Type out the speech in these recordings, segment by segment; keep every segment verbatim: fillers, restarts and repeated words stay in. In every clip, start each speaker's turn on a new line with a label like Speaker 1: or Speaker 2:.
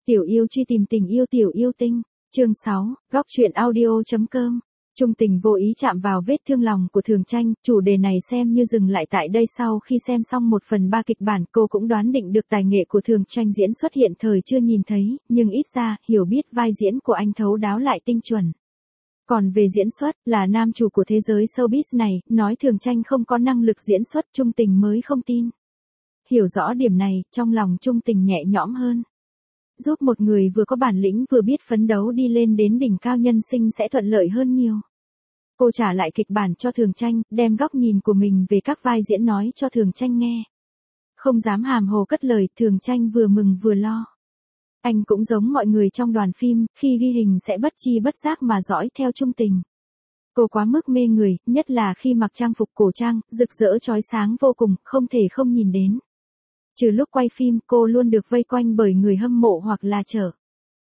Speaker 1: Tiểu yêu truy tìm tình yêu tiểu yêu tinh. Chương sáu, góc truyện audio chấm com. Trung Tình vô ý chạm vào vết thương lòng của Thường Tranh, chủ đề này xem như dừng lại tại đây sau khi xem xong một phần ba kịch bản, cô cũng đoán định được tài nghệ của Thường Tranh diễn xuất hiện thời chưa nhìn thấy, nhưng ít ra, hiểu biết vai diễn của anh thấu đáo lại tinh chuẩn. Còn về diễn xuất, là nam chủ của thế giới showbiz này, nói Thường Tranh không có năng lực diễn xuất, Trung Tình mới không tin. Hiểu rõ điểm này, trong lòng Trung Tình nhẹ nhõm hơn. Giúp một người vừa có bản lĩnh vừa biết phấn đấu đi lên đến đỉnh cao nhân sinh sẽ thuận lợi hơn nhiều. Cô trả lại kịch bản cho Thường Tranh, đem góc nhìn của mình về các vai diễn nói cho Thường Tranh nghe. Không dám hàm hồ cất lời, Thường Tranh vừa mừng vừa lo. Anh cũng giống mọi người trong đoàn phim, khi ghi hình sẽ bất chi bất giác mà dõi theo Trung Tình. Cô quá mức mê người, nhất là khi mặc trang phục cổ trang, rực rỡ chói sáng vô cùng, không thể không nhìn đến. Trừ lúc quay phim, cô luôn được vây quanh bởi người hâm mộ hoặc là trợ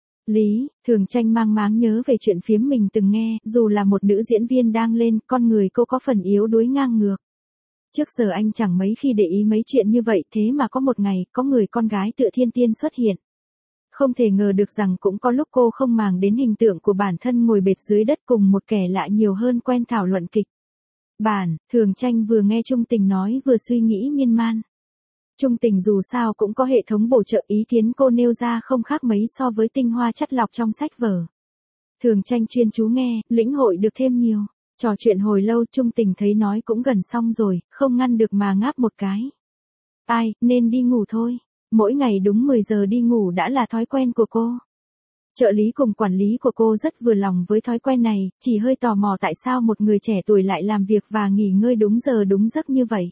Speaker 1: lý. Thường Tranh mang máng nhớ về chuyện phiếm mình từng nghe, dù là một nữ diễn viên đang lên, con người cô có phần yếu đuối ngang ngược. Trước giờ anh chẳng mấy khi để ý mấy chuyện như vậy, thế mà có một ngày, có người con gái tựa thiên tiên xuất hiện. Không thể ngờ được rằng cũng có lúc cô không màng đến hình tượng của bản thân ngồi bệt dưới đất cùng một kẻ lạ nhiều hơn quen thảo luận kịch bản. Thường Tranh vừa nghe Trung Tình nói vừa suy nghĩ miên man. Trung Tình dù sao cũng có hệ thống bổ trợ, ý kiến cô nêu ra không khác mấy so với tinh hoa chắt lọc trong sách vở. Thường Tranh chuyên chú nghe, lĩnh hội được thêm nhiều. Trò chuyện hồi lâu, Trung Tình thấy nói cũng gần xong rồi, không ngăn được mà ngáp một cái. Ai, nên đi ngủ thôi. Mỗi ngày đúng mười giờ đi ngủ đã là thói quen của cô. Trợ lý cùng quản lý của cô rất vừa lòng với thói quen này, chỉ hơi tò mò tại sao một người trẻ tuổi lại làm việc và nghỉ ngơi đúng giờ đúng giấc như vậy.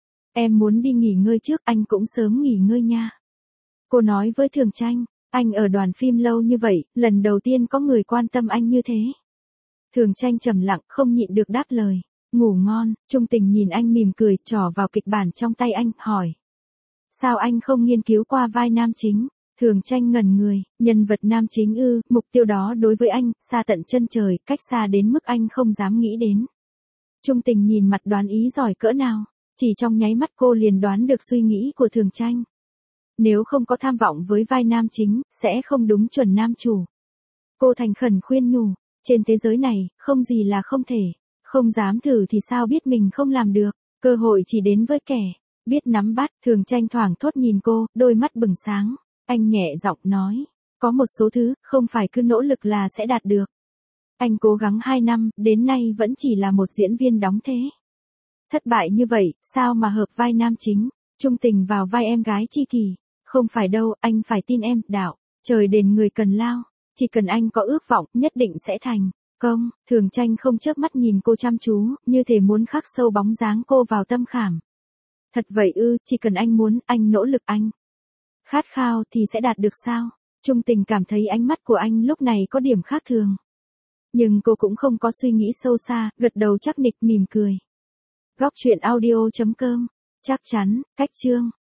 Speaker 1: Em muốn đi nghỉ ngơi trước, anh cũng sớm nghỉ ngơi nha. Cô nói với Thường Tranh, anh ở đoàn phim lâu như vậy, lần đầu tiên có người quan tâm anh như thế. Thường Tranh trầm lặng, không nhịn được đáp lời, ngủ ngon. Trung Tình nhìn anh mỉm cười, trỏ vào kịch bản trong tay anh, hỏi. Sao anh không nghiên cứu qua vai nam chính? Thường Tranh ngẩn người, nhân vật nam chính ư, mục tiêu đó đối với anh, xa tận chân trời, cách xa đến mức anh không dám nghĩ đến. Trung Tình nhìn mặt đoán ý giỏi cỡ nào. Chỉ trong nháy mắt cô liền đoán được suy nghĩ của Thường Tranh. Nếu không có tham vọng với vai nam chính, sẽ không đúng chuẩn nam chủ. Cô thành khẩn khuyên nhủ, trên thế giới này, không gì là không thể. Không dám thử thì sao biết mình không làm được. Cơ hội chỉ đến với kẻ biết nắm bắt. Thường Tranh thoảng thốt nhìn cô, đôi mắt bừng sáng. Anh nhẹ giọng nói, có một số thứ, không phải cứ nỗ lực là sẽ đạt được. Anh cố gắng hai năm, đến nay vẫn chỉ là một diễn viên đóng thế. Thất bại như vậy, sao mà hợp vai nam chính? Trung Tình vào vai em gái Chi Kỳ. Không phải đâu, anh phải tin em, đạo. Trời đền người cần lao. Chỉ cần anh có ước vọng, nhất định sẽ thành công. Thường Tranh không chớp mắt nhìn cô chăm chú, như thể muốn khắc sâu bóng dáng cô vào tâm khảm. Thật vậy ư, chỉ cần anh muốn, anh nỗ lực anh. Khát khao thì sẽ đạt được sao? Trung Tình cảm thấy ánh mắt của anh lúc này có điểm khác thường. Nhưng cô cũng không có suy nghĩ sâu xa, gật đầu chắc nịch mỉm cười. Góc truyện audio chấm com. Chắc chắn, cách chương.